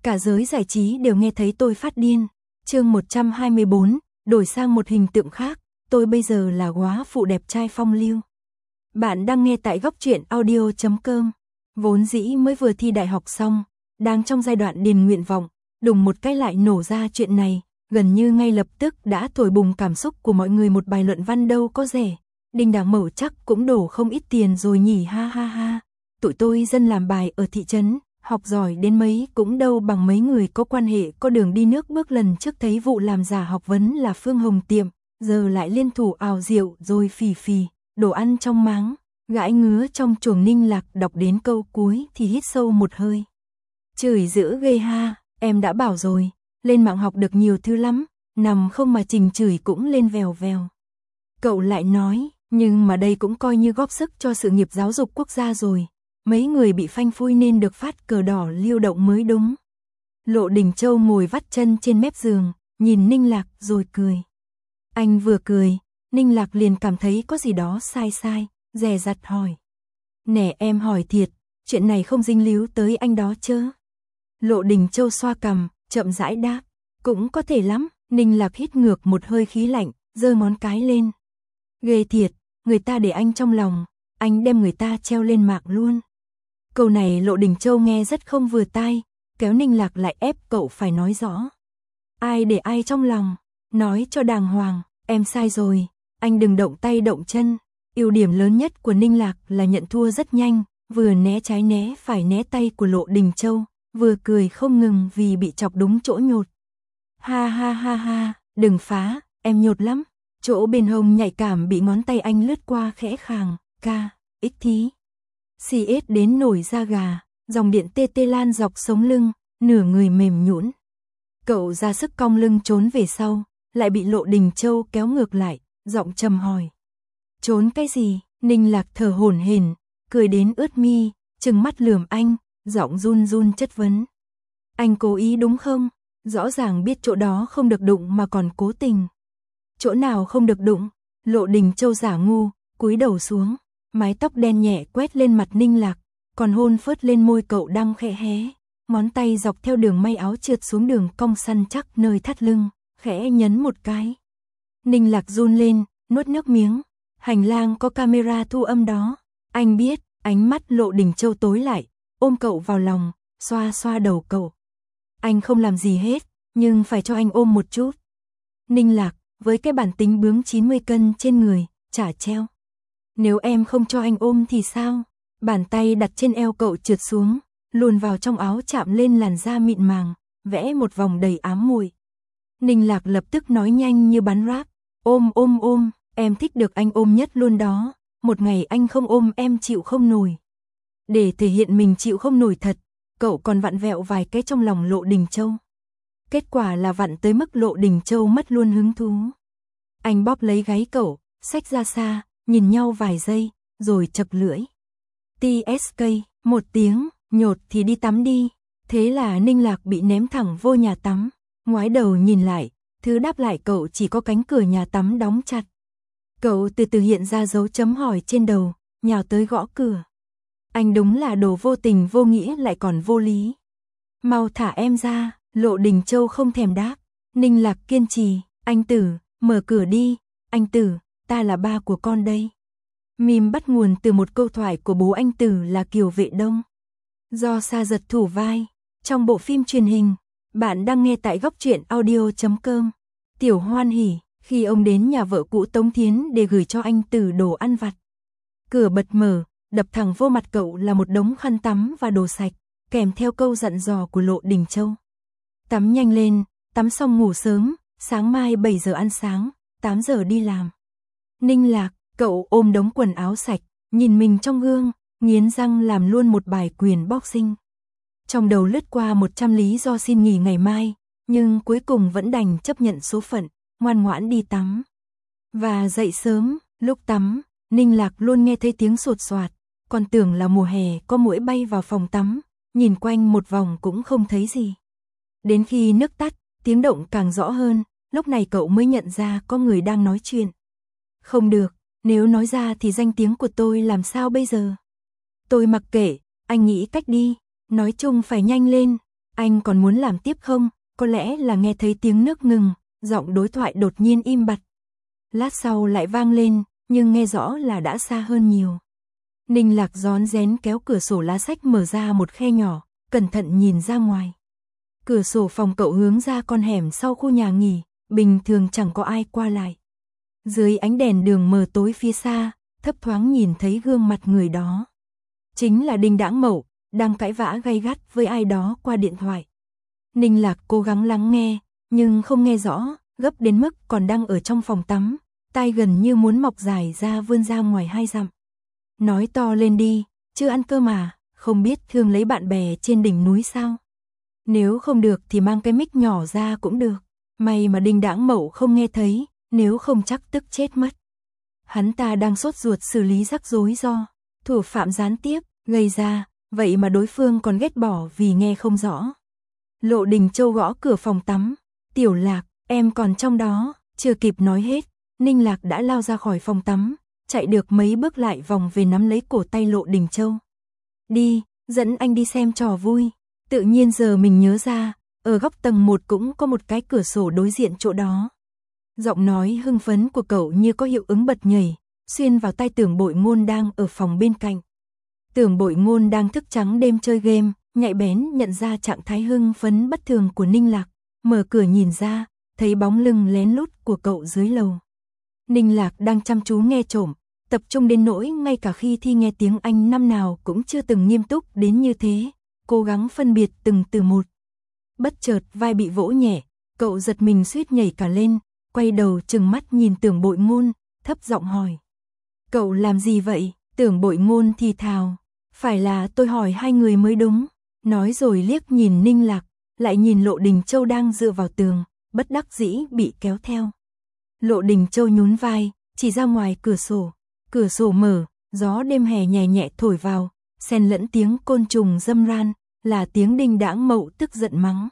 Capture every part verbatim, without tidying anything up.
Cả giới giải trí đều nghe thấy tôi phát điên. Chương một trăm hai mươi bốn, đổi sang một hình tượng khác, tôi bây giờ là góa phụ đẹp trai phong lưu. Bạn đang nghe tại góc truyện audio chấm com. Vốn dĩ mới vừa thi đại học xong, đang trong giai đoạn điền nguyện vọng, đùng một cái lại nổ ra chuyện này, gần như ngay lập tức đã thổi bùng cảm xúc của mọi người một bài luận văn đâu có rẻ. Đinh Đảng Mẩu chắc cũng đổ không ít tiền rồi nhỉ, ha ha ha. Tụi tôi dân làm bài ở thị trấn, học giỏi đến mấy cũng đâu bằng mấy người có quan hệ có đường đi nước bước lần trước thấy vụ làm giả học vấn là Phương Hồng Tiệm, giờ lại liên thủ ảo rượu rồi phì phì, đồ ăn trong máng, gãi ngứa trong chuồng. Ninh Lạc đọc đến câu cuối thì hít sâu một hơi. Chửi dữ ghê ha, em đã bảo rồi, lên mạng học được nhiều thứ lắm, nằm không mà trình chửi cũng lên vèo vèo. Cậu lại nói, nhưng mà đây cũng coi như góp sức cho sự nghiệp giáo dục quốc gia rồi. Mấy người bị phanh phui nên được phát cờ đỏ lưu động mới đúng. Lộ Đình Châu ngồi vắt chân trên mép giường, nhìn Ninh Lạc rồi cười. Anh vừa cười, Ninh Lạc liền cảm thấy có gì đó sai sai, dè dặt hỏi. Nè em hỏi thiệt, chuyện này không dính líu tới anh đó chớ? Lộ Đình Châu xoa cằm, chậm rãi đáp. Cũng có thể lắm. Ninh Lạc hít ngược một hơi khí lạnh, giơ ngón cái lên. Ghê thiệt, người ta để anh trong lòng, anh đem người ta treo lên mạng luôn. Câu này Lộ Đình Châu nghe rất không vừa tai, kéo Ninh Lạc lại ép cậu phải nói rõ. Ai để ai trong lòng, nói cho đàng hoàng, em sai rồi, anh đừng động tay động chân. Ưu điểm lớn nhất của Ninh Lạc là nhận thua rất nhanh, vừa né trái né phải né tay của Lộ Đình Châu, vừa cười không ngừng vì bị chọc đúng chỗ nhột. Ha ha ha ha, đừng phá, em nhột lắm. Chỗ bên hông nhạy cảm bị ngón tay anh lướt qua khẽ khàng, ca, ích thí. Xì ết đến nổi da gà, dòng điện tê tê lan dọc sống lưng, nửa người mềm nhũn. Cậu ra sức cong lưng trốn về sau, lại bị Lộ Đình Châu kéo ngược lại, giọng trầm hỏi. Trốn cái gì? Ninh Lạc thở hổn hển, cười đến ướt mi, trừng mắt lườm anh, giọng run run chất vấn. Anh cố ý đúng không? Rõ ràng biết chỗ đó không được đụng mà còn cố tình. Chỗ nào không được đụng? Lộ Đình Châu giả ngu, cúi đầu xuống, mái tóc đen nhẹ quét lên mặt Ninh Lạc, còn hôn phớt lên môi cậu đang khẽ hé, ngón tay dọc theo đường may áo trượt xuống đường cong săn chắc nơi thắt lưng, khẽ nhấn một cái. Ninh Lạc run lên, nuốt nước miếng. Hành lang có camera thu âm đó. Anh biết. Ánh mắt Lộ Đình Châu tối lại, ôm cậu vào lòng, xoa xoa đầu cậu. Anh không làm gì hết, nhưng phải cho anh ôm một chút. Ninh Lạc, với cái bản tính bướng chín mươi cân trên người, chả treo. Nếu em không cho anh ôm thì sao? Bàn tay đặt trên eo cậu trượt xuống, luồn vào trong áo chạm lên làn da mịn màng, vẽ một vòng đầy ám muội. Ninh Lạc lập tức nói nhanh như bắn ráp. Ôm ôm ôm, em thích được anh ôm nhất luôn đó. Một ngày anh không ôm em chịu không nổi. Để thể hiện mình chịu không nổi thật, cậu còn vặn vẹo vài cái trong lòng Lộ Đình Châu. Kết quả là vặn tới mức Lộ Đình Châu mất luôn hứng thú. Anh bóp lấy gáy cậu, xách ra xa, nhìn nhau vài giây, rồi chật lưỡi. tê ét ca, một tiếng, nhột thì đi tắm đi. Thế là Ninh Lạc bị ném thẳng vô nhà tắm. Ngoái đầu nhìn lại, thứ đáp lại cậu chỉ có cánh cửa nhà tắm đóng chặt. Cậu từ từ hiện ra dấu chấm hỏi trên đầu, nhào tới gõ cửa. Anh đúng là đồ vô tình vô nghĩa lại còn vô lý. Mau thả em ra. Lộ Đình Châu không thèm đáp. Ninh Lạc kiên trì. Anh Tử, mở cửa đi. Anh Tử, ta là ba của con đây. Meme bắt nguồn từ một câu thoại của bố anh Tử là Kiều Vệ Đông, do Sa Giật thủ vai trong bộ phim truyền hình. Bạn đang nghe tại góc truyện audio chấm com. Tiểu hoan hỉ khi ông đến nhà vợ cũ Tống Thiến để gửi cho anh Tử đồ ăn vặt. Cửa bật mở, đập thẳng vô mặt cậu là một đống khăn tắm và đồ sạch, kèm theo câu dặn dò của Lộ Đình Châu. Tắm nhanh lên, tắm xong ngủ sớm, sáng mai bảy giờ ăn sáng, tám giờ đi làm. Ninh Lạc, cậu ôm đống quần áo sạch, nhìn mình trong gương, nghiến răng làm luôn một bài quyền boxing. Trong đầu lướt qua một trăm lý do xin nghỉ ngày mai, nhưng cuối cùng vẫn đành chấp nhận số phận, ngoan ngoãn đi tắm. Và dậy sớm, lúc tắm, Ninh Lạc luôn nghe thấy tiếng sột soạt, còn tưởng là mùa hè có muỗi bay vào phòng tắm, nhìn quanh một vòng cũng không thấy gì. Đến khi nước tắt, tiếng động càng rõ hơn, lúc này cậu mới nhận ra có người đang nói chuyện. Không được, nếu nói ra thì danh tiếng của tôi làm sao bây giờ? Tôi mặc kệ, anh nghĩ cách đi, nói chung phải nhanh lên. Anh còn muốn làm tiếp không? Có lẽ là nghe thấy tiếng nước ngừng, giọng đối thoại đột nhiên im bặt. Lát sau lại vang lên, nhưng nghe rõ là đã xa hơn nhiều. Ninh Lạc rón rén kéo cửa sổ lá sách mở ra một khe nhỏ, cẩn thận nhìn ra ngoài. Cửa sổ phòng cậu hướng ra con hẻm sau khu nhà nghỉ, bình thường chẳng có ai qua lại. Dưới ánh đèn đường mờ tối phía xa, thấp thoáng nhìn thấy gương mặt người đó. Chính là Đinh Đãng Mậu, đang cãi vã gay gắt với ai đó qua điện thoại. Ninh Lạc cố gắng lắng nghe, nhưng không nghe rõ, gấp đến mức còn đang ở trong phòng tắm, tai gần như muốn mọc dài ra vươn ra ngoài hai dặm. Nói to lên đi, chưa ăn cơm mà, không biết thương lấy bạn bè trên đỉnh núi sao? Nếu không được thì mang cái mic nhỏ ra cũng được. May mà Đinh Đãng Mậu không nghe thấy, nếu không chắc tức chết mất. Hắn ta đang sốt ruột xử lý rắc rối do thủ phạm gián tiếp gây ra, vậy mà đối phương còn ghét bỏ vì nghe không rõ. Lộ Đình Châu gõ cửa phòng tắm. Tiểu Lạc, em còn trong đó. Chưa kịp nói hết, Ninh Lạc đã lao ra khỏi phòng tắm, chạy được mấy bước lại vòng về nắm lấy cổ tay Lộ Đình Châu. Đi, dẫn anh đi xem trò vui. Tự nhiên giờ mình nhớ ra, ở góc tầng một cũng có một cái cửa sổ đối diện chỗ đó. Giọng nói hưng phấn của cậu như có hiệu ứng bật nhảy, xuyên vào tai Tưởng Bội Ngôn đang ở phòng bên cạnh. Tưởng Bội Ngôn đang thức trắng đêm chơi game, nhạy bén nhận ra trạng thái hưng phấn bất thường của Ninh Lạc, mở cửa nhìn ra, thấy bóng lưng lén lút của cậu dưới lầu. Ninh Lạc đang chăm chú nghe trộm, tập trung đến nỗi ngay cả khi thi nghe tiếng Anh năm nào cũng chưa từng nghiêm túc đến như thế, cố gắng phân biệt từng từ một. Bất chợt vai bị vỗ nhẹ, cậu giật mình suýt nhảy cả lên, quay đầu trừng mắt nhìn Tưởng Bội Ngôn, thấp giọng hỏi. Cậu làm gì vậy? Tưởng Bội Ngôn thì thào. Phải là tôi hỏi hai người mới đúng. Nói rồi liếc nhìn Ninh Lạc, lại nhìn Lộ Đình Châu đang dựa vào tường, bất đắc dĩ bị kéo theo. Lộ Đình Châu nhún vai, chỉ ra ngoài cửa sổ. Cửa sổ mở, gió đêm hè nhẹ nhẹ thổi vào, xen lẫn tiếng côn trùng râm ran, là tiếng Đinh Đãng Mậu tức giận mắng.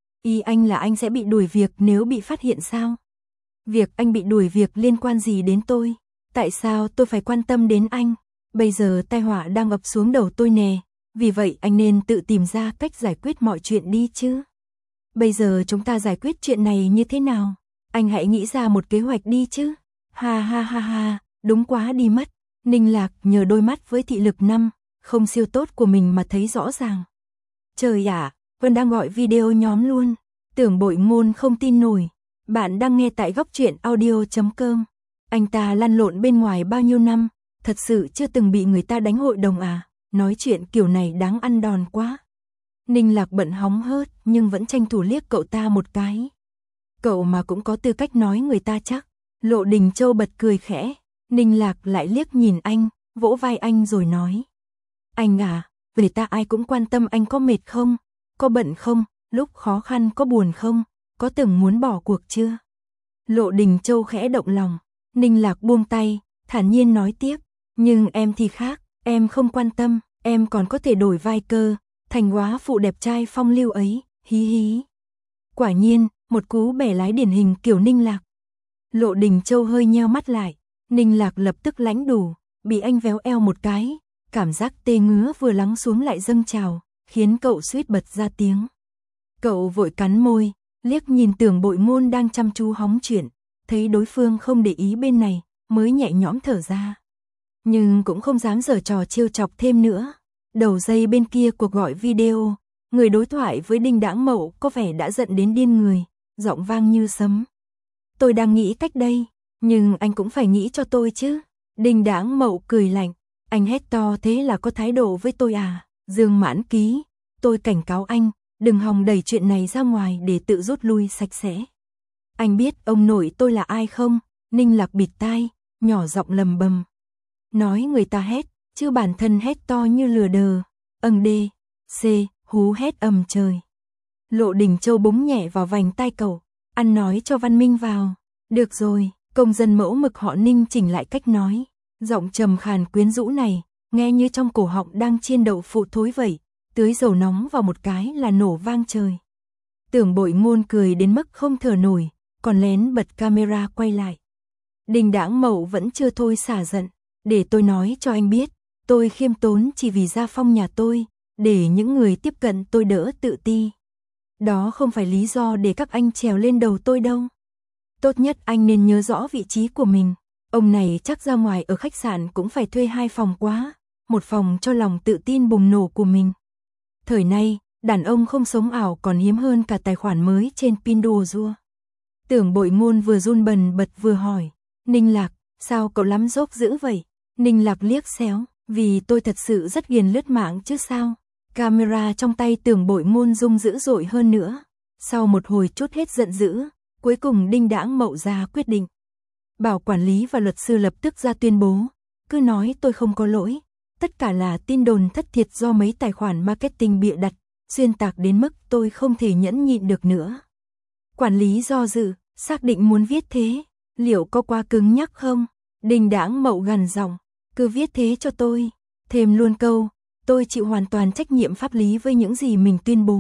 Ý anh là anh sẽ bị đuổi việc nếu bị phát hiện sao? Việc anh bị đuổi việc liên quan gì đến tôi? Tại sao tôi phải quan tâm đến anh? Bây giờ tai họa đang ập xuống đầu tôi nè, vì vậy anh nên tự tìm ra cách giải quyết mọi chuyện đi chứ. Bây giờ chúng ta giải quyết chuyện này như thế nào? Anh hãy nghĩ ra một kế hoạch đi chứ. Ha ha ha ha, đúng quá đi mất. Ninh Lạc nhờ đôi mắt với thị lực năm, không siêu tốt của mình mà thấy rõ ràng. Trời ạ, à, Vân đang gọi video nhóm luôn. Tưởng Bội Ngôn không tin nổi. Bạn đang nghe tại góc truyện audio chấm com. Anh ta lăn lộn bên ngoài bao nhiêu năm, thật sự chưa từng bị người ta đánh hội đồng à, nói chuyện kiểu này đáng ăn đòn quá. Ninh Lạc bận hóng hớt nhưng vẫn tranh thủ liếc cậu ta một cái. Cậu mà cũng có tư cách nói người ta chắc. Lộ Đình Châu bật cười khẽ, Ninh Lạc lại liếc nhìn anh, vỗ vai anh rồi nói. Anh à, người ta ai cũng quan tâm anh có mệt không, có bận không, lúc khó khăn có buồn không, có từng muốn bỏ cuộc chưa? Lộ Đình Châu khẽ động lòng, Ninh Lạc buông tay, thản nhiên nói tiếp, nhưng em thì khác, em không quan tâm, em còn có thể đổi vai cơ, thành góa phụ đẹp trai phong lưu ấy, hí hí. Quả nhiên, một cú bẻ lái điển hình kiểu Ninh Lạc. Lộ Đình Châu hơi nheo mắt lại, Ninh Lạc lập tức lãnh đủ, bị anh véo eo một cái, cảm giác tê ngứa vừa lắng xuống lại dâng trào, khiến cậu suýt bật ra tiếng. Cậu vội cắn môi, liếc nhìn Tưởng Bội Ngôn đang chăm chú hóng chuyện, thấy đối phương không để ý bên này, mới nhẹ nhõm thở ra. Nhưng cũng không dám giở trò trêu chọc thêm nữa. Đầu dây bên kia cuộc gọi video, người đối thoại với Đinh Đãng Mậu có vẻ đã giận đến điên người, giọng vang như sấm. Tôi đang nghĩ cách đây, nhưng anh cũng phải nghĩ cho tôi chứ. Đinh Đãng Mậu cười lạnh, anh hét to thế là có thái độ với tôi à? Dương Mãn Ký, tôi cảnh cáo anh, đừng hòng đẩy chuyện này ra ngoài để tự rút lui sạch sẽ. Anh biết ông nội tôi là ai không? Ninh Lạc bịt tai, nhỏ giọng lầm bầm. Nói người ta hét, chứ bản thân hét to như lừa đờ. Âng đê, c, hú hét ầm trời. Lộ Đình Châu búng nhẹ vào vành tai cậu, ăn nói cho văn minh vào. Được rồi, công dân mẫu mực họ Ninh chỉnh lại cách nói. Giọng trầm khàn quyến rũ này, nghe như trong cổ họng đang chiên đậu phụ thối vậy, tưới dầu nóng vào một cái là nổ vang trời. Tưởng Bội Ngôn cười đến mức không thở nổi, còn lén bật camera quay lại. Đinh Đãng Mậu vẫn chưa thôi xả giận, để tôi nói cho anh biết, tôi khiêm tốn chỉ vì gia phong nhà tôi, để những người tiếp cận tôi đỡ tự ti. Đó không phải lý do để các anh trèo lên đầu tôi đâu. Tốt nhất anh nên nhớ rõ vị trí của mình. Ông này chắc ra ngoài ở khách sạn cũng phải thuê hai phòng quá, một phòng cho lòng tự tin bùng nổ của mình. Thời nay, đàn ông không sống ảo còn hiếm hơn cả tài khoản mới trên Pinduoduo. Tưởng Bội Ngôn vừa run bần bật vừa hỏi, Ninh Lạc, sao cậu lắm dốc dữ vậy? Ninh Lạc liếc xéo, vì tôi thật sự rất ghiền lướt mạng chứ sao. Camera trong tay Tưởng Bội Ngôn rung dữ dội hơn nữa. Sau một hồi chút hết giận dữ, cuối cùng Đinh Đãng Mậu ra quyết định. Bảo quản lý và luật sư lập tức ra tuyên bố, cứ nói tôi không có lỗi. Tất cả là tin đồn thất thiệt do mấy tài khoản marketing bịa đặt, xuyên tạc đến mức tôi không thể nhẫn nhịn được nữa. Quản lý do dự, xác định muốn viết thế, liệu có quá cứng nhắc không? Đinh Đãng Mậu gằn giọng, cứ viết thế cho tôi, thêm luôn câu, tôi chịu hoàn toàn trách nhiệm pháp lý với những gì mình tuyên bố.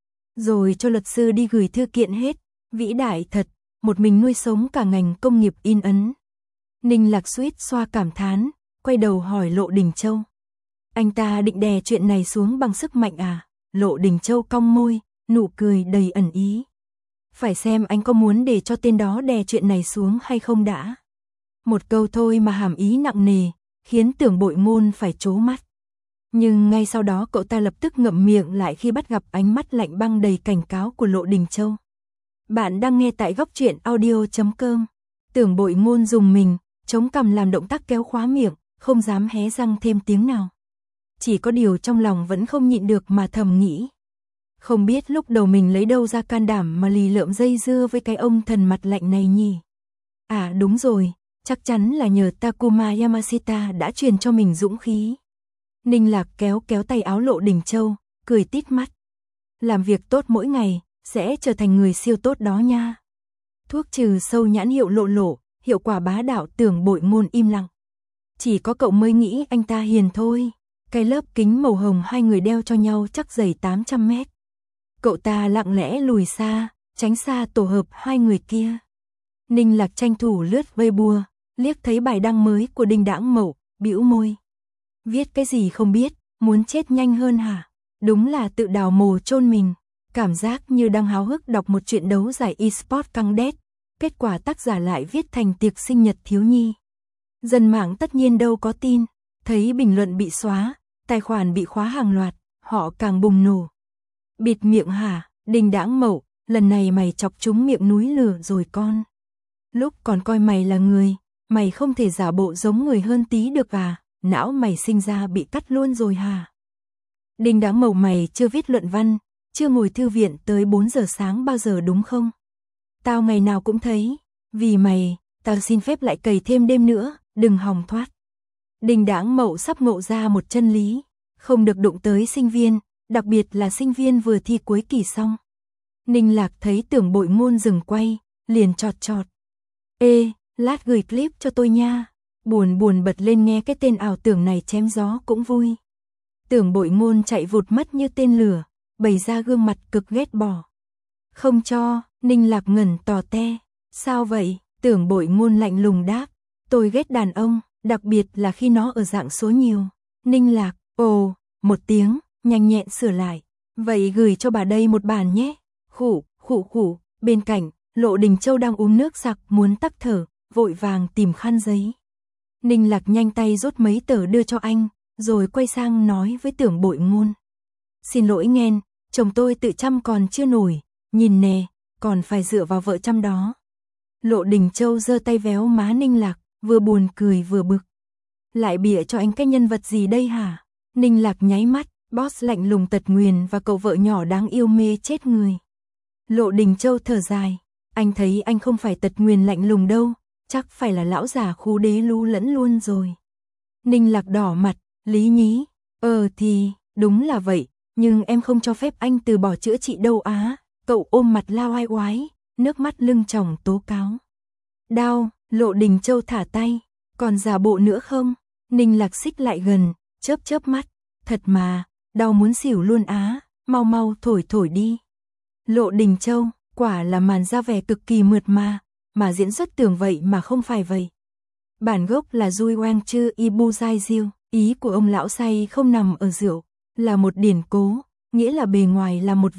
Rồi cho luật sư đi gửi thư kiện hết, vĩ đại thật, một mình nuôi sống cả ngành công nghiệp in ấn. Ninh Lạc suýt xoa cảm thán, quay đầu hỏi Lộ Đình Châu. Anh ta định đè chuyện này xuống bằng sức mạnh à? Lộ Đình Châu cong môi, nụ cười đầy ẩn ý. Phải xem anh có muốn để cho tên đó đè chuyện này xuống hay không đã. Một câu thôi mà hàm ý nặng nề, khiến Tưởng Bội Ngôn phải trố mắt. Nhưng ngay sau đó cậu ta lập tức ngậm miệng lại khi bắt gặp ánh mắt lạnh băng đầy cảnh cáo của Lộ Đình Châu. Bạn đang nghe tại góc truyện audio chấm com. Tưởng Bội Ngôn dùng mình, chống cằm làm động tác kéo khóa miệng, không dám hé răng thêm tiếng nào. Chỉ có điều trong lòng vẫn không nhịn được mà thầm nghĩ. Không biết lúc đầu mình lấy đâu ra can đảm mà lì lợm dây dưa với cái ông thần mặt lạnh này nhỉ? À đúng rồi, chắc chắn là nhờ Takuma Yamashita đã truyền cho mình dũng khí. Ninh Lạc kéo kéo tay áo Lộ Đình Châu, cười tít mắt. Làm việc tốt mỗi ngày, sẽ trở thành người siêu tốt đó nha. Thuốc trừ sâu nhãn hiệu Lộ Lộ, hiệu quả bá đạo. Tưởng Bội Ngôn im lặng. Chỉ có cậu mới nghĩ anh ta hiền thôi. Cái lớp kính màu hồng hai người đeo cho nhau chắc dày tám trăm mét. Cậu ta lặng lẽ lùi xa, tránh xa tổ hợp hai người kia. Ninh Lạc tranh thủ lướt Weibo, liếc thấy bài đăng mới của Đinh Đãng Mậu, bĩu môi. Viết cái gì không biết, muốn chết nhanh hơn hả? Đúng là tự đào mồ chôn mình. Cảm giác như đang háo hức đọc một chuyện đấu giải eSport căng đét. Kết quả tác giả lại viết thành tiệc sinh nhật thiếu nhi. Dân mạng tất nhiên đâu có tin. Thấy bình luận bị xóa, tài khoản bị khóa hàng loạt, họ càng bùng nổ. Bịt miệng hả? Đinh Đãng Mậu, lần này mày chọc trúng miệng núi lửa rồi con. Lúc còn coi mày là người, mày không thể giả bộ giống người hơn tí được à? Não mày sinh ra bị cắt luôn rồi hả? Đinh Đãng Mậu, mày chưa viết luận văn, chưa ngồi thư viện tới bốn giờ sáng bao giờ đúng không? Tao ngày nào cũng thấy, vì mày, tao xin phép lại cày thêm đêm nữa, đừng hòng thoát. Đinh Đãng Mậu sắp ngộ ra một chân lý, không được đụng tới sinh viên, đặc biệt là sinh viên vừa thi cuối kỳ xong. Ninh Lạc thấy Tưởng Bội Ngôn dừng quay, liền chọt chọt. Ê, lát gửi clip cho tôi nha. Buồn buồn bật lên nghe cái tên ảo tưởng này chém gió cũng vui. Tưởng Bội Ngôn chạy vụt mất như tên lửa, bày ra gương mặt cực ghét bỏ. Không cho. Ninh Lạc ngẩn tò te. Sao vậy? Tưởng Bội Ngôn lạnh lùng đáp. Tôi ghét đàn ông, đặc biệt là khi nó ở dạng số nhiều. Ninh Lạc, ồ, một tiếng, nhanh nhẹn sửa lại. Vậy gửi cho bà đây một bản nhé. Khủ, khủ khủ. Bên cạnh, Lộ Đình Châu đang uống nước sặc muốn tắc thở, vội vàng tìm khăn giấy. Ninh Lạc nhanh tay rút mấy tờ đưa cho anh, rồi quay sang nói với Tưởng Bội Ngôn. Xin lỗi nghen, chồng tôi tự chăm còn chưa nổi, nhìn nè, còn phải dựa vào vợ chăm đó. Lộ Đình Châu giơ tay véo má Ninh Lạc, vừa buồn cười vừa bực. Lại bịa cho anh cái nhân vật gì đây hả? Ninh Lạc nháy mắt, boss lạnh lùng Tật Nguyền và cậu vợ nhỏ đáng yêu mê chết người. Lộ Đình Châu thở dài, anh thấy anh không phải Tật Nguyền lạnh lùng đâu, chắc phải là lão già khú đế lú lẫn luôn rồi. Ninh Lạc đỏ mặt, lý nhí, ờ thì, đúng là vậy, nhưng em không cho phép anh từ bỏ chữa trị đâu á. Cậu ôm mặt lao oai oái, nước mắt lưng tròng tố cáo. Đau. Lộ Đình Châu thả tay, còn giả bộ nữa không? Ninh Lạc xích lại gần, chớp chớp mắt, thật mà, đau muốn xỉu luôn á, mau mau thổi thổi đi. Lộ Đình Châu, quả là màn ra vẻ cực kỳ mượt mà, mà diễn xuất tưởng vậy mà không phải vậy. Bản gốc là Dui Wang Chư Ibu Zai Diêu, ý của ông lão say không nằm ở rượu, là một điển cố, nghĩa là bề ngoài là một việc,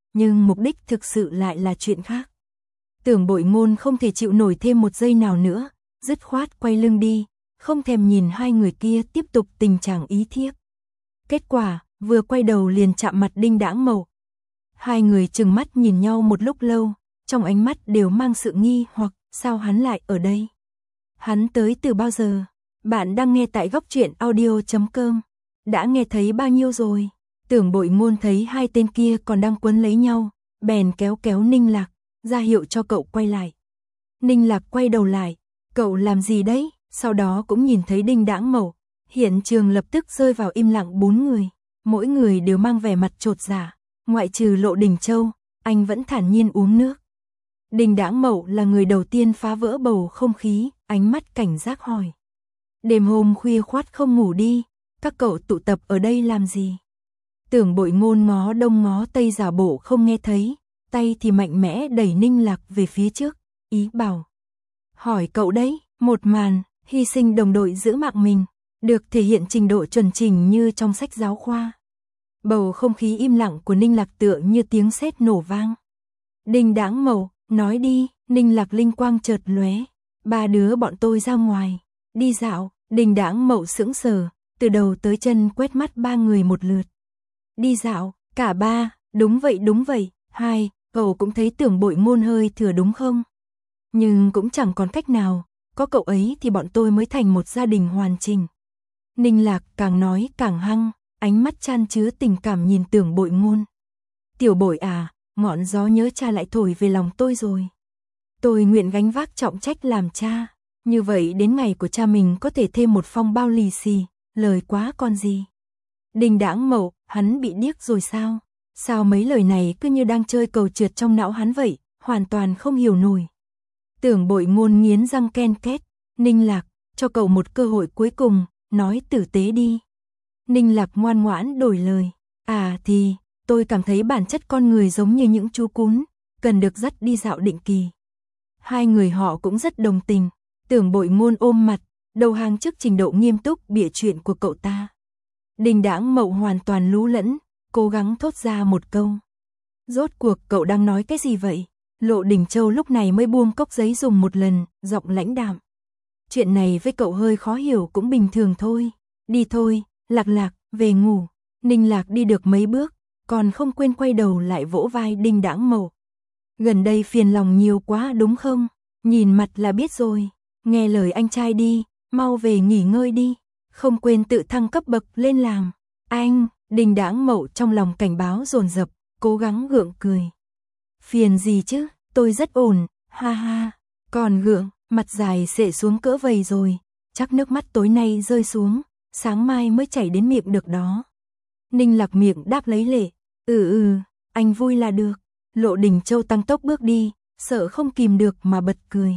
nhưng mục đích thực sự lại là chuyện khác. Tưởng Bội Ngôn không thể chịu nổi thêm một giây nào nữa, dứt khoát quay lưng đi, không thèm nhìn hai người kia tiếp tục tình trạng ý thiếp. Kết quả, vừa quay đầu liền chạm mặt Đinh Đãng Mậu. Hai người trừng mắt nhìn nhau một lúc lâu, trong ánh mắt đều mang sự nghi hoặc, sao hắn lại ở đây? Hắn tới từ bao giờ? Bạn đang nghe tại góc truyện audio chấm com. Đã nghe thấy bao nhiêu rồi? Tưởng Bội Ngôn thấy hai tên kia còn đang quấn lấy nhau, bèn kéo kéo Ninh Lạc, ra hiệu cho cậu quay lại. Ninh Lạc quay đầu lại, cậu làm gì đấy? Sau đó cũng nhìn thấy Đinh Đãng Mậu. Hiện trường lập tức rơi vào im lặng bốn người, mỗi người đều mang vẻ mặt chột dạ, ngoại trừ Lộ Đình Châu, anh vẫn thản nhiên uống nước. Đinh Đãng Mậu là người đầu tiên phá vỡ bầu không khí, ánh mắt cảnh giác hỏi. Đêm hôm khuya khoắt không ngủ đi, các cậu tụ tập ở đây làm gì? Tưởng Bội Ngôn ngó đông ngó tây giả bộ không nghe thấy, tay thì mạnh mẽ đẩy Ninh Lạc về phía trước, ý bảo. Hỏi cậu đấy, một màn, hy sinh đồng đội giữ mạng mình, được thể hiện trình độ chuẩn chỉnh như trong sách giáo khoa. Bầu không khí im lặng của Ninh Lạc tựa như tiếng sét nổ vang. Đinh Đãng Mậu, nói đi. Ninh Lạc linh quang chợt lóe. Ba đứa bọn tôi ra ngoài, đi dạo. Đinh Đãng Mậu sững sờ, từ đầu tới chân quét mắt ba người một lượt. Đi dạo, cả ba, đúng vậy đúng vậy. Hai, cậu cũng thấy Tưởng Bội Ngôn hơi thừa đúng không? Nhưng cũng chẳng còn cách nào, có cậu ấy thì bọn tôi mới thành một gia đình hoàn chỉnh. Ninh Lạc càng nói càng hăng, ánh mắt chan chứa tình cảm nhìn Tưởng Bội Ngôn. Tiểu Bội à, ngọn gió nhớ cha lại thổi về lòng tôi rồi. Tôi nguyện gánh vác trọng trách làm cha, như vậy đến ngày của cha mình có thể thêm một phong bao lì xì, lời quá còn gì. Đinh Đãng Mậu, hắn bị điếc rồi sao? Sao mấy lời này cứ như đang chơi cầu trượt trong não hắn vậy, hoàn toàn không hiểu nổi. Tưởng Bội Ngôn nghiến răng ken két, Ninh Lạc, cho cậu một cơ hội cuối cùng, nói tử tế đi. Ninh Lạc ngoan ngoãn đổi lời, à thì, tôi cảm thấy bản chất con người giống như những chú cún, cần được dắt đi dạo định kỳ. Hai người họ cũng rất đồng tình, Tưởng Bội Ngôn ôm mặt, đầu hàng trước trình độ nghiêm túc bịa chuyện của cậu ta. Đinh Đãng Mậu hoàn toàn lú lẫn, cố gắng thốt ra một câu. Rốt cuộc cậu đang nói cái gì vậy? Lộ Đình Châu lúc này mới buông cốc giấy dùng một lần, giọng lãnh đạm. Chuyện này với cậu hơi khó hiểu cũng bình thường thôi. Đi thôi, Lạc Lạc, về ngủ. Ninh Lạc đi được mấy bước, còn không quên quay đầu lại vỗ vai Đinh Đãng Mậu. Gần đây phiền lòng nhiều quá đúng không? Nhìn mặt là biết rồi. Nghe lời anh trai đi, mau về nghỉ ngơi đi. Không quên tự thăng cấp bậc lên làm. Anh, Đinh Đãng Mậu trong lòng cảnh báo dồn dập, cố gắng gượng cười. Phiền gì chứ, tôi rất ổn, ha ha. Còn gượng, mặt dài xệ xuống cỡ vầy rồi, chắc nước mắt tối nay rơi xuống, sáng mai mới chảy đến miệng được đó. Ninh Lạc miệng đáp lấy lệ, ừ ừ, anh vui là được. Lộ Đình Châu tăng tốc bước đi, sợ không kìm được mà bật cười.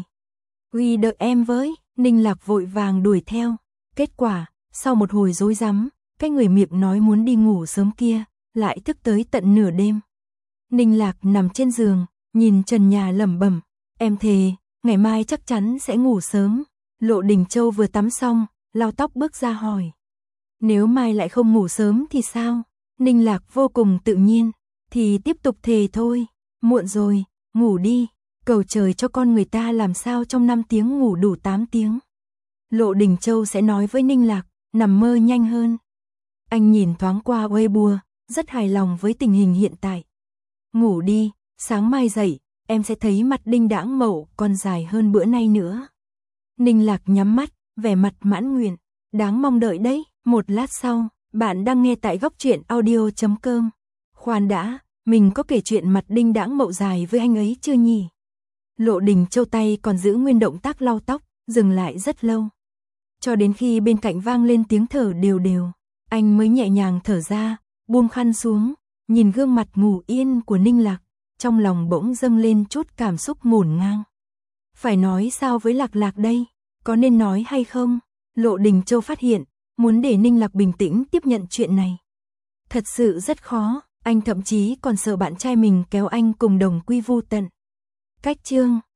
Uy đợi em với, Ninh Lạc vội vàng đuổi theo. Kết quả, sau một hồi rối rắm, cái người miệng nói muốn đi ngủ sớm kia, lại thức tới tận nửa đêm. Ninh Lạc nằm trên giường, nhìn trần nhà lẩm bẩm, em thề, ngày mai chắc chắn sẽ ngủ sớm. Lộ Đình Châu vừa tắm xong, lau tóc bước ra hỏi. Nếu mai lại không ngủ sớm thì sao? Ninh Lạc vô cùng tự nhiên, thì tiếp tục thề thôi, muộn rồi, ngủ đi, cầu trời cho con người ta làm sao trong năm tiếng ngủ đủ tám tiếng. Lộ Đình Châu sẽ nói với Ninh Lạc, nằm mơ nhanh hơn. Anh nhìn thoáng qua Weibo, rất hài lòng với tình hình hiện tại. Ngủ đi, sáng mai dậy, em sẽ thấy mặt Đinh Đãng Mậu còn dài hơn bữa nay nữa. Ninh Lạc nhắm mắt, vẻ mặt mãn nguyện, đáng mong đợi đấy. Một lát sau, bạn đang nghe tại góc truyện audio chấm com. Khoan đã, mình có kể chuyện mặt Đinh Đãng Mậu dài với anh ấy chưa nhỉ? Lộ Đình Châu tay còn giữ nguyên động tác lau tóc, dừng lại rất lâu. Cho đến khi bên cạnh vang lên tiếng thở đều đều, anh mới nhẹ nhàng thở ra, buông khăn xuống, nhìn gương mặt ngủ yên của Ninh Lạc, trong lòng bỗng dâng lên chút cảm xúc ngổn ngang. Phải nói sao với Lạc Lạc đây? Có nên nói hay không? Lộ Đình Châu phát hiện, muốn để Ninh Lạc bình tĩnh tiếp nhận chuyện này. Thật sự rất khó, anh thậm chí còn sợ bạn trai mình kéo anh cùng đồng quy vu tận. Cách chương